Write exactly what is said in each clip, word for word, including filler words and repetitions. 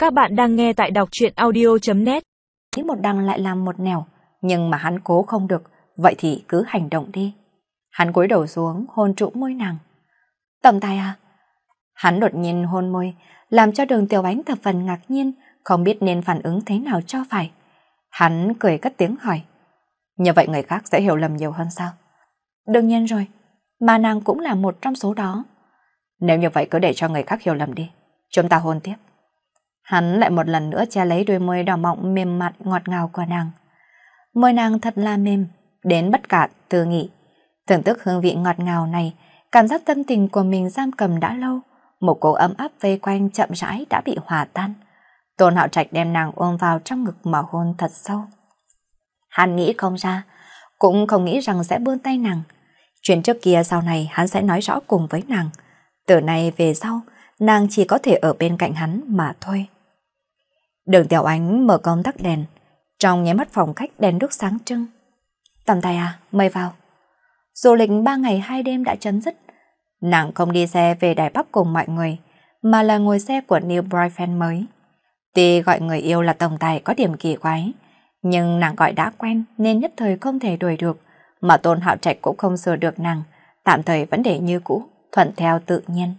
Các bạn đang nghe tại đọc truyện audio chấm net. Một đằng lại làm một nẻo, nhưng mà hắn cố không được, vậy thì cứ hành động đi. Hắn cúi đầu xuống hôn trụ môi nàng. Tầm tay à? Hắn đột nhiên hôn môi, làm cho Đường Tiểu Ánh thập phần ngạc nhiên, không biết nên phản ứng thế nào cho phải. Hắn cười cất tiếng hỏi. Như vậy người khác sẽ hiểu lầm nhiều hơn sao? Đương nhiên rồi, mà nàng cũng là một trong số đó. Nếu như vậy cứ để cho người khác hiểu lầm đi, chúng ta hôn tiếp. Hắn lại một lần nữa che lấy đôi môi đỏ mọng mềm mại ngọt ngào của nàng. Môi nàng thật là mềm, đến bất cả tư nghị. Thưởng thức hương vị ngọt ngào này, cảm giác tâm tình của mình giam cầm đã lâu, một cỗ ấm áp vây quanh chậm rãi đã bị hòa tan. Tôn Hạo Trạch đem nàng ôm vào trong ngực mà hôn thật sâu. Hắn nghĩ không ra, cũng không nghĩ rằng sẽ buông tay nàng. Chuyện trước kia sau này hắn sẽ nói rõ cùng với nàng. Từ nay về sau, nàng chỉ có thể ở bên cạnh hắn mà thôi. Đường Tiểu Ánh mở công tắc đèn, trong nháy mắt phòng khách đèn đuốc sáng trưng. Tầm tay à, mời vào. Du lịch ba ngày hai đêm đã chấm dứt. Nàng không đi xe về Đài Bắc cùng mọi người, mà là ngồi xe của new boyfriend mới. Tuy gọi người yêu là tổng tài có điểm kỳ quái, nhưng nàng gọi đã quen nên nhất thời không thể đổi được, mà Tôn Hạo Trạch cũng không sửa được nàng, tạm thời vấn đề như cũ, thuận theo tự nhiên.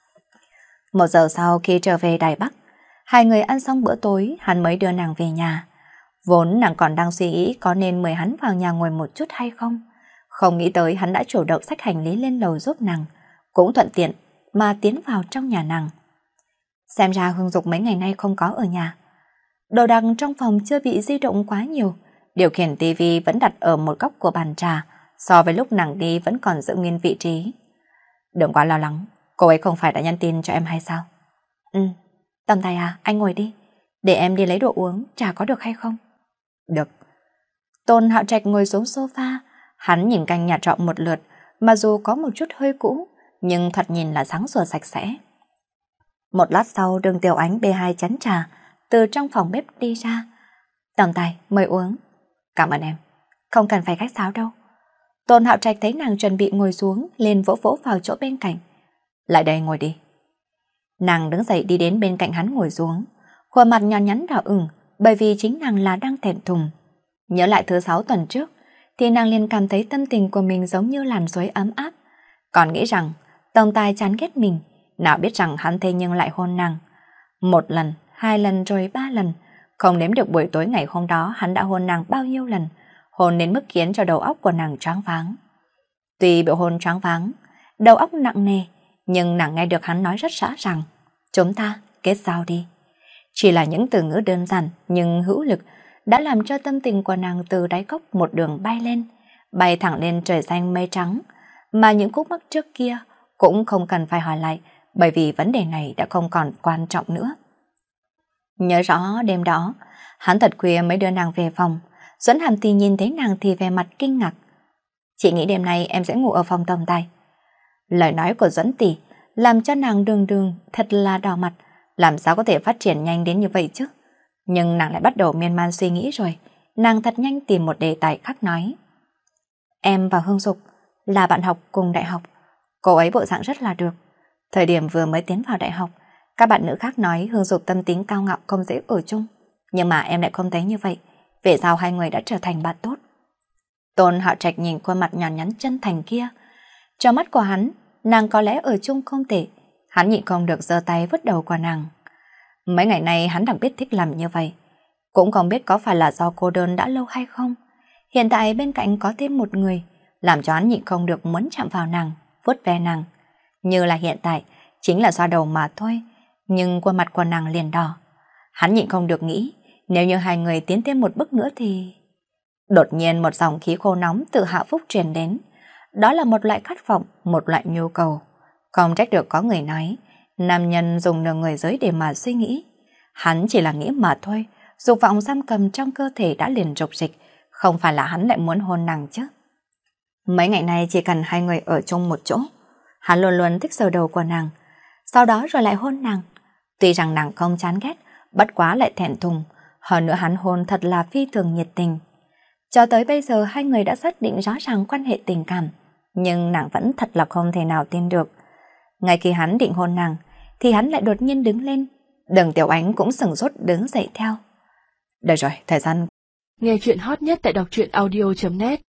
Một giờ sau khi trở về Đài Bắc, hai người ăn xong bữa tối, hắn mới đưa nàng về nhà. Vốn nàng còn đang suy nghĩ có nên mời hắn vào nhà ngồi một chút hay không. Không nghĩ tới hắn đã chủ động xách hành lý lên lầu giúp nàng, cũng thuận tiện mà tiến vào trong nhà nàng. Xem ra Hương Dục mấy ngày nay không có ở nhà. Đồ đạc trong phòng chưa bị di động quá nhiều, điều khiển tivi vẫn đặt ở một góc của bàn trà, so với lúc nàng đi vẫn còn giữ nguyên vị trí. Đừng quá lo lắng, cô ấy không phải đã nhắn tin cho em hay sao? Ừ, Tầm tay à, anh ngồi đi, để em đi lấy đồ uống, trà có được hay không? Được. Tôn Hạo Trạch ngồi xuống sofa, hắn nhìn căn nhà trọ một lượt, mà dù có một chút hơi cũ, nhưng thoạt nhìn là sáng sủa sạch sẽ. Một lát sau, Đường Tiểu Ánh bê hai chén trà từ trong phòng bếp đi ra. Tầm tay, mời uống. Cảm ơn em, không cần phải khách sáo đâu. Tôn Hạo Trạch thấy nàng chuẩn bị ngồi xuống, liền vỗ vỗ vào chỗ bên cạnh. Lại đây ngồi đi. Nàng đứng dậy đi đến bên cạnh hắn ngồi xuống, khuôn mặt nhỏ nhắn đỏ ửng, bởi vì chính nàng là đang thẹn thùng. Nhớ lại thứ sáu tuần trước, thì nàng liền cảm thấy tâm tình của mình giống như làn suối ấm áp. Còn nghĩ rằng tổng tài chán ghét mình, nào biết rằng hắn thế nhưng lại hôn nàng. Một lần, hai lần rồi ba lần, không đếm được buổi tối ngày hôm đó hắn đã hôn nàng bao nhiêu lần, hôn đến mức khiến cho đầu óc của nàng choáng váng. Tuy bị hôn choáng váng, đầu óc nặng nề, nhưng nàng nghe được hắn nói rất rõ ràng, chúng ta kết giao đi. Chỉ là những từ ngữ đơn giản nhưng hữu lực đã làm cho tâm tình của nàng từ đáy cốc một đường bay lên, bay thẳng lên trời xanh mây trắng, mà những khúc mắc trước kia cũng không cần phải hỏi lại, bởi vì vấn đề này đã không còn quan trọng nữa. Nhớ rõ đêm đó, hắn thật khuya mới đưa nàng về phòng, Duẫn Hàm Tì nhìn thấy nàng thì về mặt kinh ngạc. Chị nghĩ đêm nay em sẽ ngủ ở phòng tổng tài. Lời nói của Duẫn Tỷ làm cho nàng đường đường thật là đỏ mặt, làm sao có thể phát triển nhanh đến như vậy chứ? Nhưng nàng lại bắt đầu miên man suy nghĩ rồi, nàng thật nhanh tìm một đề tài khác nói. Em và Hương Dục là bạn học cùng đại học, cô ấy bộ dạng rất là được. Thời điểm vừa mới tiến vào đại học, các bạn nữ khác nói Hương Dục tâm tính cao ngạo không dễ ở chung, nhưng mà em lại không thấy như vậy. Về sau hai người đã trở thành bạn tốt. Tôn Hạo Trạch nhìn khuôn mặt nhỏ nhắn chân thành kia, trong mắt của hắn, nàng có lẽ ở chung không tệ. Hắn nhịn không được giơ tay vứt đầu của nàng. Mấy ngày nay hắn đặc biệt thích làm như vậy, cũng không biết có phải là do cô đơn đã lâu hay không. Hiện tại bên cạnh có thêm một người, làm cho hắn nhịn không được muốn chạm vào nàng, vuốt ve nàng. Như là hiện tại, chính là xoa đầu mà thôi, nhưng khuôn mặt của nàng liền đỏ. Hắn nhịn không được nghĩ, nếu như hai người tiến thêm một bước nữa thì... Đột nhiên một dòng khí khô nóng từ Hạ Phúc truyền đến. Đó là một loại khát vọng, một loại nhu cầu. Không trách được có người nói, nam nhân dùng nửa người giới để mà suy nghĩ. Hắn chỉ là nghĩ mà thôi, dục vọng giam cầm trong cơ thể đã liền rục rịch, không phải là hắn lại muốn hôn nàng chứ. Mấy ngày nay chỉ cần hai người ở chung một chỗ, hắn luôn luôn thích sờ đầu của nàng, sau đó rồi lại hôn nàng. Tuy rằng nàng không chán ghét, bất quá lại thẹn thùng, hơn nữa hắn hôn thật là phi thường nhiệt tình. Cho tới bây giờ hai người đã xác định rõ ràng quan hệ tình cảm, nhưng nàng vẫn thật là không thể nào tin được. Ngay khi hắn định hôn nàng, thì hắn lại đột nhiên đứng lên, Đường Tiểu Ánh cũng sừng sốt đứng dậy theo. Được rồi, thời gian. Nghe chuyện hot nhất tại đọc truyện audio chấm net